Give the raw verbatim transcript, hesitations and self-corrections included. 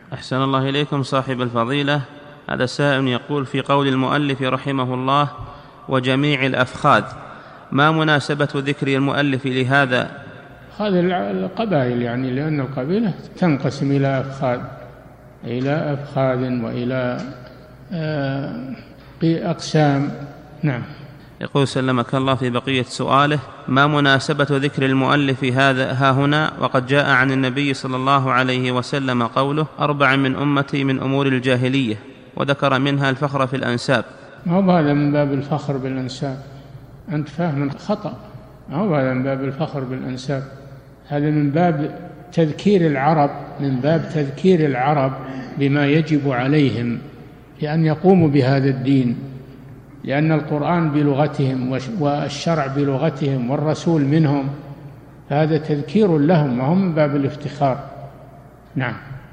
أحسن الله إليكم صاحب الفضيلة. هذا سائل يقول: في قول المؤلف رحمه الله وجميع الأفخاذ، ما مناسبة ذكر المؤلف لهذا؟ هذه القبائل يعني، لأن القبيلة تنقسم إلى أفخاذ إلى أفخاذ وإلى أقسام. نعم. يقول سلمك الله في بقية سؤاله: ما مناسبة ذكر المؤلف هذا ها هنا وقد جاء عن النبي صلى الله عليه وسلم قوله: أربع من أمتي من أمور الجاهلية، وذكر منها الفخر في الأنساب؟ ما هو هذا من باب الفخر بالأنساب، أنت فاهم خطأ. ما هو هذا من باب الفخر بالأنساب، هذا من باب تذكير العرب، من باب تذكير العرب بما يجب عليهم بأن يقوموا بهذا الدين، لأن القرآن بلغتهم والشرع بلغتهم والرسول منهم، هذا تذكير لهم وهم من باب الافتخار. نعم.